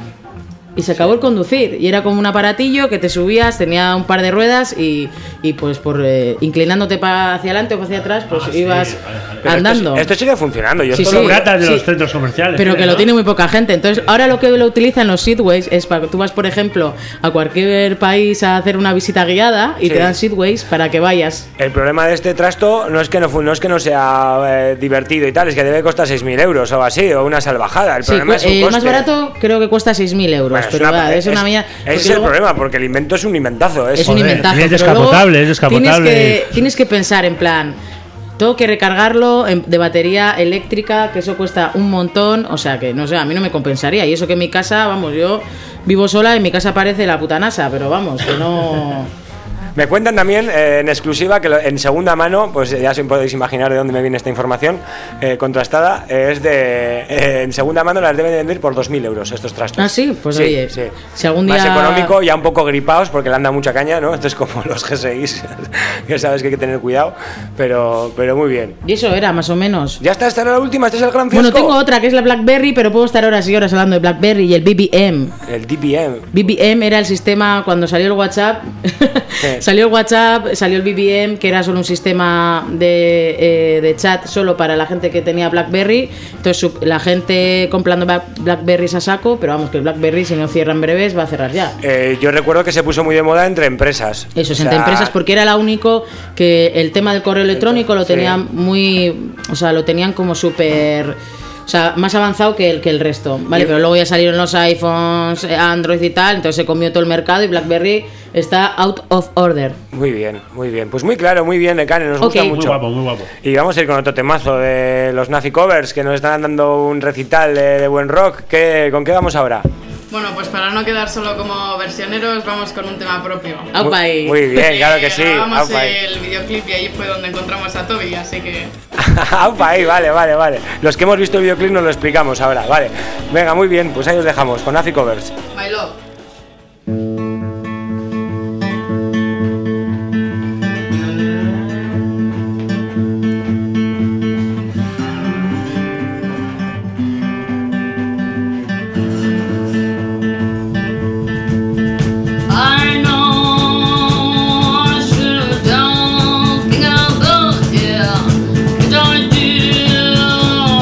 y se acabó el conducir, y era como un aparatillo que te subías, tenía un par de ruedas y pues por inclinándote hacia adelante o hacia atrás, pues ibas andando. Esto sigue funcionando. Yo esto lo gratas de los centros comerciales. Pero que lo tiene muy poca gente. Entonces, ahora lo que lo utilizan los Sidways es para que tú vas, por ejemplo, a cualquier país a hacer una visita guiada y te dan Sidways para que vayas. El problema de este trasto no es que no sea divertido y tal, es que debe costar 6.000 euros o así, o una salvajada. El problema es su coste. El más barato creo que cuesta 6.000 euros. Bueno, es una mía. Ese es el problema, porque el invento es un inventazo. Es un inventazo. Es descapotable, Tienes que pensar en plan, tengo que recargarlo de batería eléctrica, que eso cuesta un montón, o sea que no sé, a mí no me compensaría. Y eso que en mi casa, vamos, yo vivo sola y en mi casa parece la puta NASA, pero vamos, que no... Me cuentan también en exclusiva que en segunda mano, pues ya os podéis imaginar de dónde me viene esta información contrastada, es en segunda mano las deben de vender por 2.000 euros estos trastos. Ah, sí, pues sí, oye, sí. Si algún día... Más económico, ya un poco gripados porque le anda mucha caña, ¿no? Esto es como los G6, que sabes que hay que tener cuidado, pero muy bien. Y eso era, más o menos. Ya está, esta era la última, este es el gran fiasco. Bueno, tengo otra que es la BlackBerry, pero puedo estar horas y horas hablando de BlackBerry y el BBM. El DBM. BBM era el sistema, cuando salió el WhatsApp... Salió el WhatsApp, salió el BBM, que era solo un sistema de chat solo para la gente que tenía BlackBerry. Entonces la gente comprando BlackBerrys a saco, pero vamos, que el BlackBerry, si no cierra en breves, va a cerrar ya. Yo recuerdo que se puso muy de moda entre empresas. Eso es, entre empresas, porque era la único que el tema del correo electrónico lo tenían muy... O sea, lo tenían como súper... O sea, más avanzado que el resto, ¿vale? Pero luego ya salieron los iPhones, Android y tal, entonces se comió todo el mercado y BlackBerry está out of order. Muy bien, muy bien. Pues muy claro, muy bien, Nekane, nos gusta mucho. Muy guapo, muy guapo. Y vamos a ir con otro temazo de los Nafi Covers, que nos están dando un recital de buen rock. ¿Con qué vamos ahora? Bueno, pues para no quedar solo como versioneros, vamos con un tema propio. Muy bien, claro que sí. Grabamos el videoclip y ahí fue donde encontramos a Toby, así que... vale. Los que hemos visto el videoclip nos lo explicamos ahora, vale. Venga, muy bien, pues ahí os dejamos, con Nafi Covers. My Love. I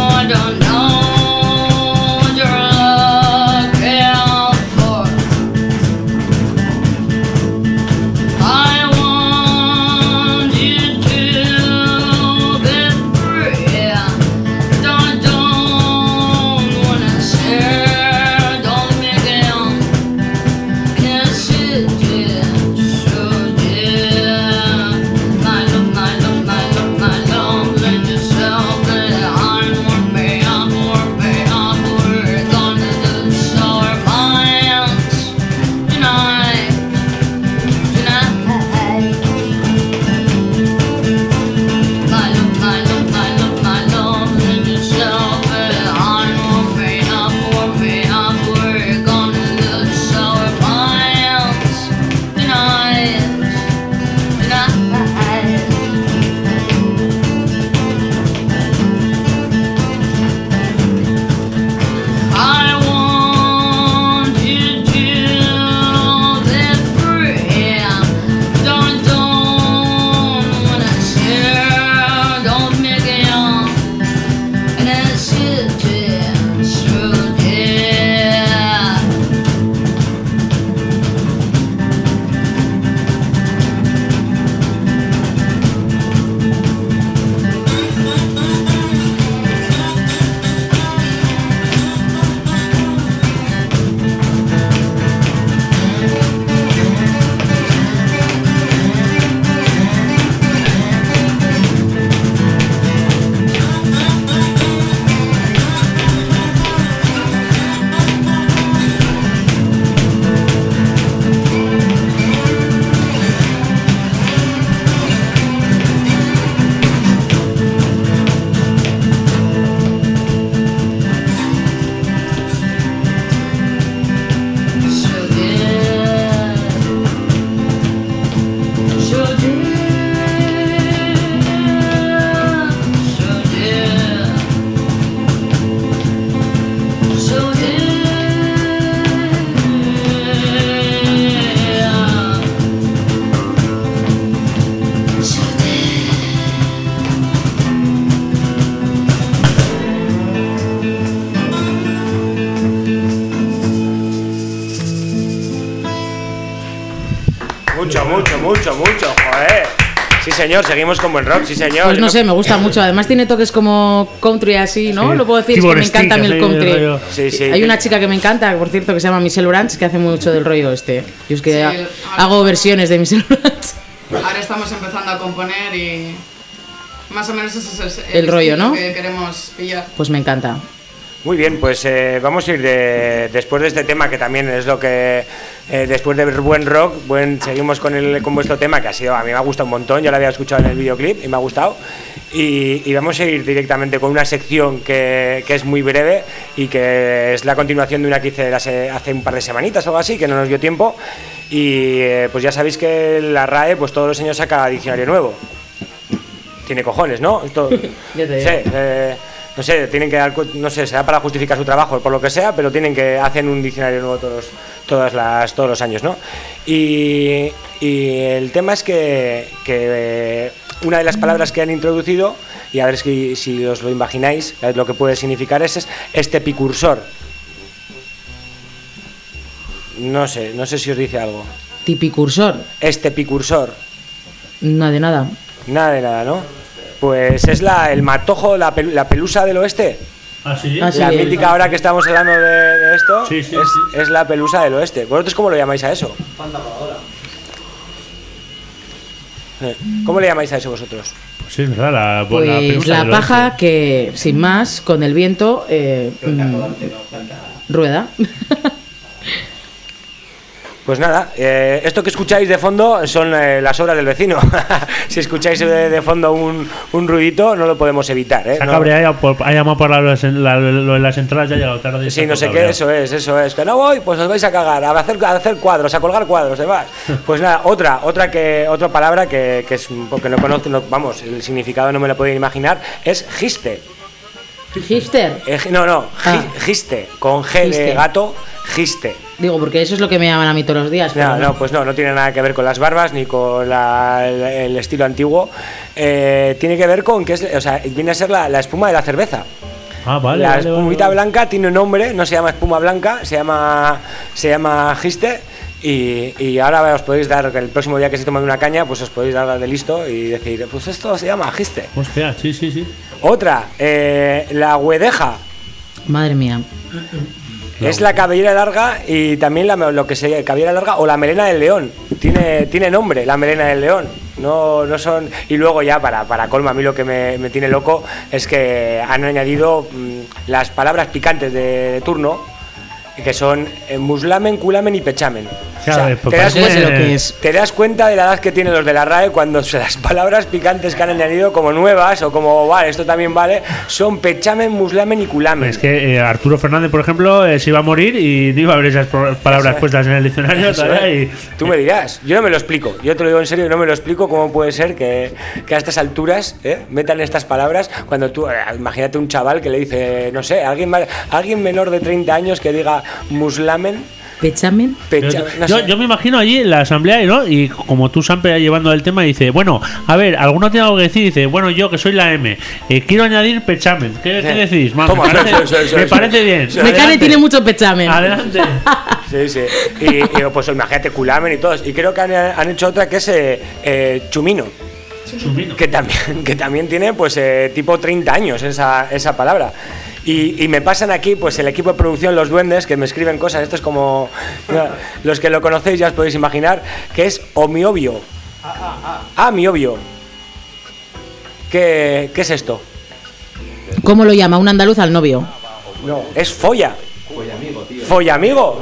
Mucho, joder. Sí, señor, seguimos con buen rock, sí, señor. Pues no sé, me gusta mucho. Además tiene toques como country así, ¿no? Sí. Lo puedo decir, es que me encanta a mí el country. Sí. Hay una chica que me encanta, por cierto, que se llama Michelle Branch, que hace mucho del rollo este. Yo es que hago versiones de Michelle Branch. Ahora estamos empezando a componer y más o menos ese es el rollo, ¿no? Que queremos pillar. Pues me encanta. Muy bien, pues vamos a ir después de este tema, que también es lo que después de buen rock, seguimos con vuestro tema, que a mí me ha gustado un montón. Yo lo había escuchado en el videoclip y me ha gustado, y vamos a ir directamente con una sección que es muy breve y que es la continuación de una que hice hace un par de semanitas o algo así, que no nos dio tiempo, y pues ya sabéis que la RAE pues todos los años saca diccionario nuevo. Tiene cojones, ¿no? Esto, Ya te digo. no sé, tienen que dar, no sé, será para justificar su trabajo, por lo que sea, pero tienen que hacer un diccionario nuevo todos los años, ¿no? Y el tema es que una de las palabras que han introducido, y a ver si os lo imagináis, lo que puede significar es este picursor. No sé si os dice algo. Tipicursor. Este picursor. Nada de nada. Nada de nada, ¿no? Pues es el matojo, la pelusa del oeste. ¿Ah, sí? La mítica, ahora que estamos hablando de esto, Sí. es la pelusa del oeste. ¿Vosotros cómo lo llamáis a eso? ¿Cómo le llamáis a eso vosotros? Pues sí, es verdad, Pues pelusa la del paja oeste. que, sin más, con el viento, rueda. Pues nada, esto que escucháis de fondo son las obras del vecino. Si escucháis de fondo un ruidito, no lo podemos evitar, ¿eh? Se ha cabreado, ha llamado por lo de las entradas, ya ha llegado tarde. Sí, no sé qué, eso es. Que no voy, pues os vais a cagar, a hacer cuadros, a colgar cuadros, demás. Pues nada, otra palabra que es porque no conozco, vamos, el significado no me lo podéis imaginar, es giste. ¿Gister? Giste, con G de Giste. gato, giste. Digo, porque eso es lo que me llaman a mí todos los días. pero Pues no tiene nada que ver con las barbas ni con el estilo antiguo. Tiene que ver con que viene a ser la espuma de la cerveza. Ah, vale. La espumita blanca tiene un nombre, no se llama espuma blanca, se llama giste. Y ahora os podéis dar, que el próximo día que se tomen una caña, pues os podéis dar de listo y decir, pues esto se llama giste. Hostia, sí. Otra, la huedeja. Madre mía. Es la cabellera larga y también lo que sería cabellera larga o la melena del león. Tiene nombre, la melena del león. No son. Y luego ya para colmo, a mí lo que me tiene loco es que han añadido las palabras picantes de turno, que son muslamen, culamen y pechamen. Te das cuenta de la edad que tienen los de la RAE cuando las palabras picantes que han añadido como nuevas o como vale, esto también vale, son pechamen, muslamen y culamen. Es que Arturo Fernández, por ejemplo, se iba a morir y no iba a haber esas palabras puestas en el diccionario. Tú me dirás, yo no me lo explico, yo te lo digo en serio, no me lo explico cómo puede ser que a estas alturas metan estas palabras cuando tú, imagínate un chaval que le dice, no sé, alguien menor de 30 años que diga muslamen. ¿Pechamen? No sé. Yo me imagino allí en la asamblea, ¿no? Y como tú siempre llevando el tema, dice, bueno, a ver, ¿alguno tiene algo que decir? Dice, bueno, yo que soy la M, quiero añadir pechamen. ¿Qué decís? Toma, me parece bien. Mecane tiene mucho pechamen. Adelante. Sí. Y pues imagínate culamen y todos. Y creo que han hecho otra que es chumino. Que también tiene pues tipo 30 años esa palabra. Y me pasan aquí pues el equipo de producción, los duendes, que me escriben cosas. Esto es como los que lo conocéis ya os podéis imaginar, que es omiobio. Miobio. ¿Qué es esto? ¿Cómo lo llama un andaluz al novio? No, es folla. Follamigo.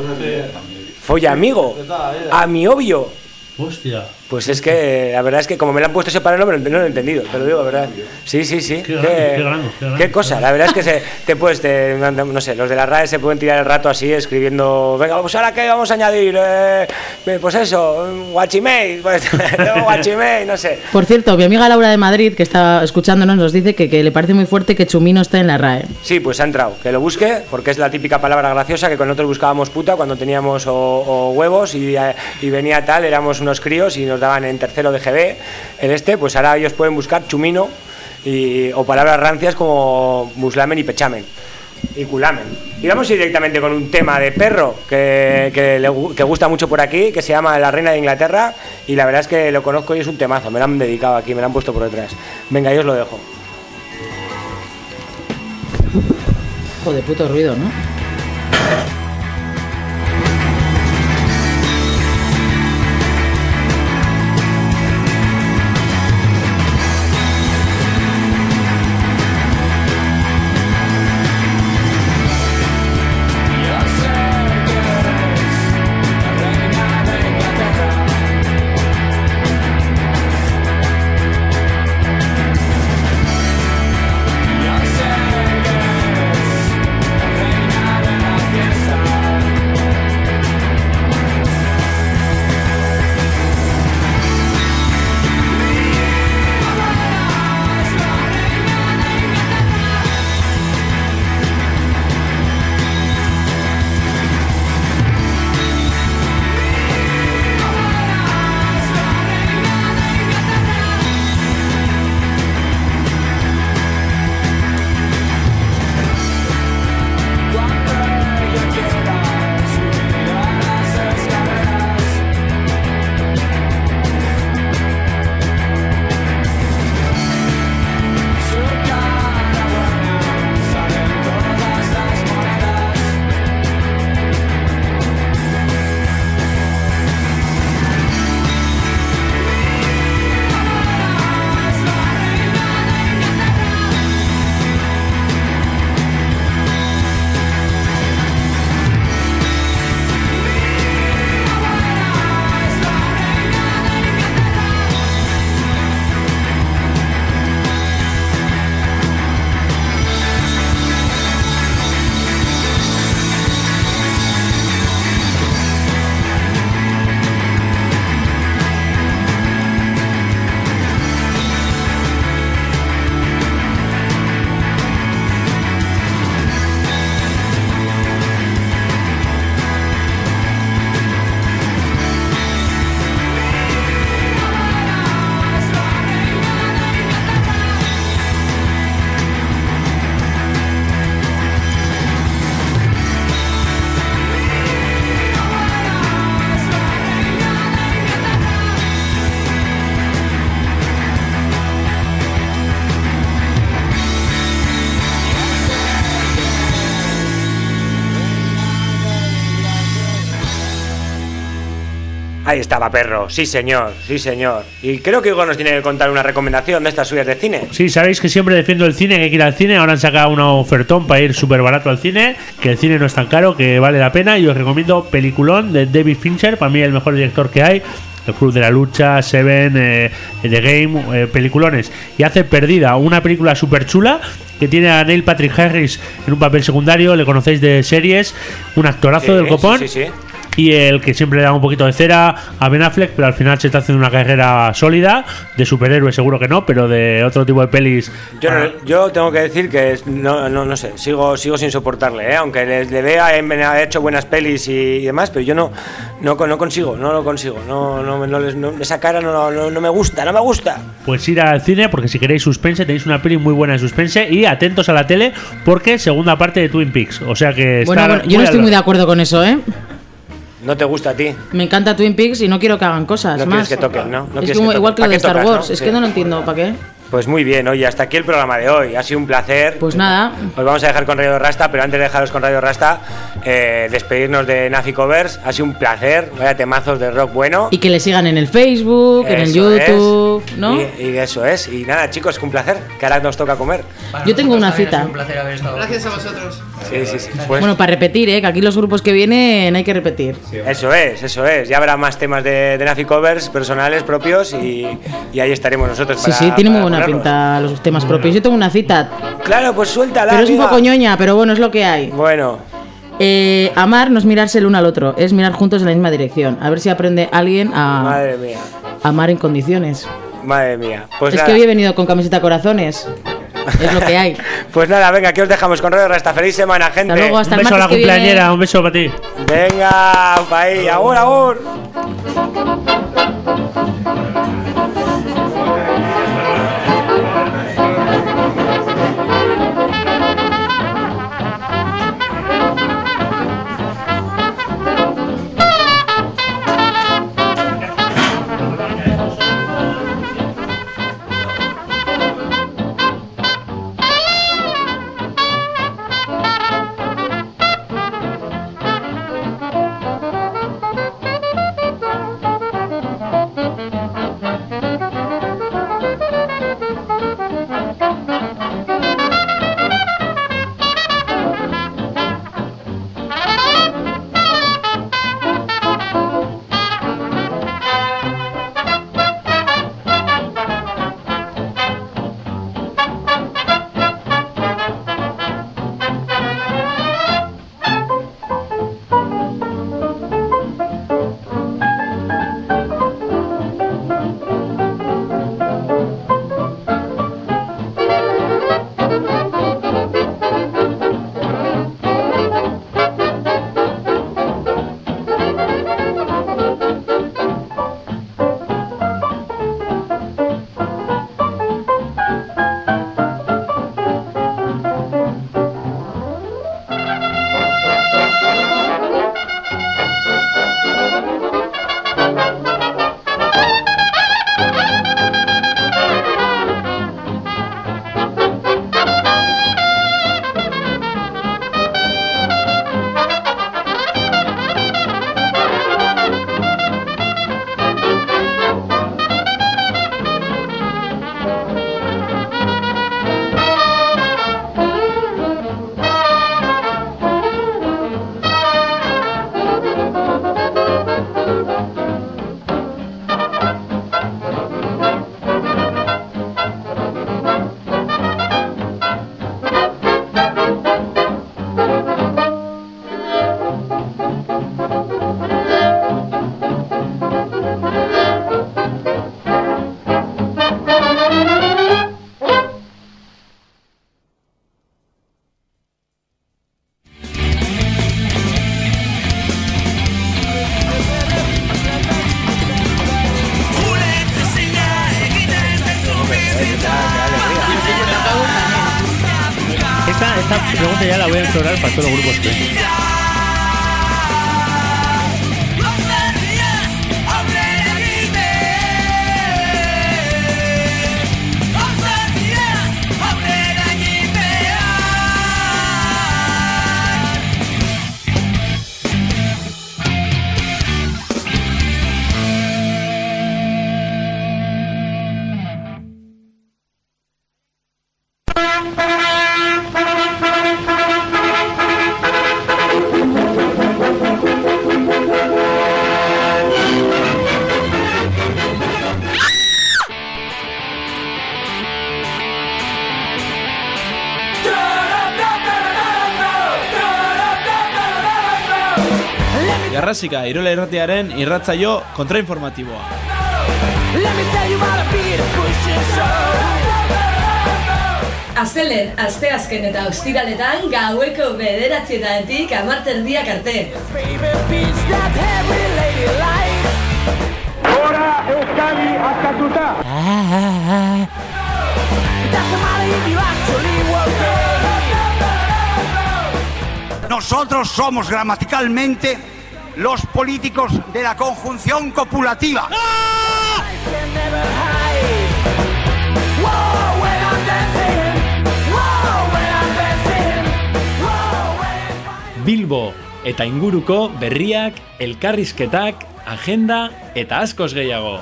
Amiobio. Hostia. Pues es que la verdad es que como me lo han puesto separado no lo he entendido, te lo digo, ¿verdad? Sí. Qué grande. Qué cosa, la verdad es que no sé, los de la RAE se pueden tirar el rato así escribiendo, venga, pues ahora qué vamos a añadir, pues eso, guachimei, pues guachimei, no sé. Por cierto, mi amiga Laura de Madrid, que está escuchándonos, nos dice que le parece muy fuerte que chumino esté en la RAE. Sí, pues ha entrado, que lo busque, porque es la típica palabra graciosa que con nosotros buscábamos puta cuando teníamos o huevos y venía tal, éramos unos críos y nos daban en tercero de GB pues ahora ellos pueden buscar chumino o palabras rancias como muslamen y pechamen. y Culamen. Y vamos a ir directamente con un tema de perro que gusta mucho por aquí, que se llama La Reina de Inglaterra, y la verdad es que lo conozco y es un temazo, me lo han dedicado aquí, me lo han puesto por detrás. Venga, yo os lo dejo. Joder, puto ruido, ¿no? Ahí estaba, perro. Sí, señor. Sí, señor. Y creo que Hugo nos tiene que contar una recomendación de estas suyas de cine. Sí, sabéis que siempre defiendo el cine, que hay que ir al cine. Ahora han sacado una ofertón para ir súper barato al cine, que el cine no es tan caro, que vale la pena. Y os recomiendo Peliculón de David Fincher, para mí el mejor director que hay. El Club de la Lucha, Seven, The Game, peliculones. Y hace Perdida, una película súper chula que tiene a Neil Patrick Harris en un papel secundario. Le conocéis de series, un actorazo del copón. Sí. Y el que siempre le da un poquito de cera a Ben Affleck, pero al final se está haciendo una carrera sólida. De superhéroe seguro que no, pero de otro tipo de pelis. Yo tengo que decir que no sé, sigo sin soportarle, aunque le vea, ha hecho buenas pelis y demás, pero yo no consigo. Esa cara no me gusta. Pues ir al cine, porque si queréis suspense, tenéis una peli muy buena de suspense. Y atentos a la tele, porque segunda parte de Twin Peaks. O sea que bueno, yo no estoy muy de acuerdo con eso, ¿eh? ¿No te gusta a ti? Me encanta Twin Peaks y no quiero que hagan cosas no más. No quieres que toquen, ¿no? Es como, igual que lo de Star Wars. ¿No? Es que no lo entiendo. ¿Para qué? Pues muy bien, oye, hasta aquí el programa de hoy. Ha sido un placer. Pues nada. Os vamos a dejar con Radio Rasta, pero antes de dejaros con Radio Rasta, despedirnos de Nazi Covers. Ha sido un placer. Vaya temazos de rock bueno. Y que le sigan en el Facebook, en el YouTube, ¿no? Y eso es. Y nada, chicos, que un placer. Que ahora nos toca comer. Para yo tengo una cita. Un placer haber estado. Gracias a vosotros. Sí. Pues, bueno, para repetir, que aquí los grupos que vienen hay que repetir. Sí, eso es. Ya habrá más temas de Nazi Covers personales, propios, y ahí estaremos nosotros. Sí, tiene muy buena pinta los temas propios. Yo tengo una cita. Claro, pues suéltala. Pero es un poco ñoña, pero bueno, es lo que hay. Bueno. Amar no es mirarse el uno al otro, es mirar juntos en la misma dirección. A ver si aprende alguien a Madre mía. amar en condiciones. Madre mía. Pues es nada. Que hoy he venido con camiseta corazones. Es lo que hay. Pues nada, venga, aquí os dejamos con Radio Rasta. Feliz semana, gente. Hasta luego, hasta un beso a la cumpleañera, un beso para ti. Venga, pa' ahí, agur. esta pregunta ya la voy a explorar para todos los grupos que ven. Garrasika Irola Irratiaren irratsaio kontrainformatiboa. Astelen, asteazken eta ostiraletan gaueko 9:00 10:00 arte. Gora Euskadi askatuta! Nosotros somos gramaticalmente los políticos de la conjunción copulativa. Bilbo eta inguruko berriak, elkarrizketak, agenda eta askoz gehiago.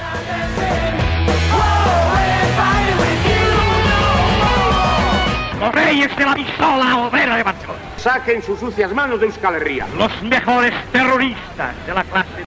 Los reyes de la pistola obrera de Barcelona. Saquen sus sucias manos de Euskal Herria. Los mejores terroristas de la clase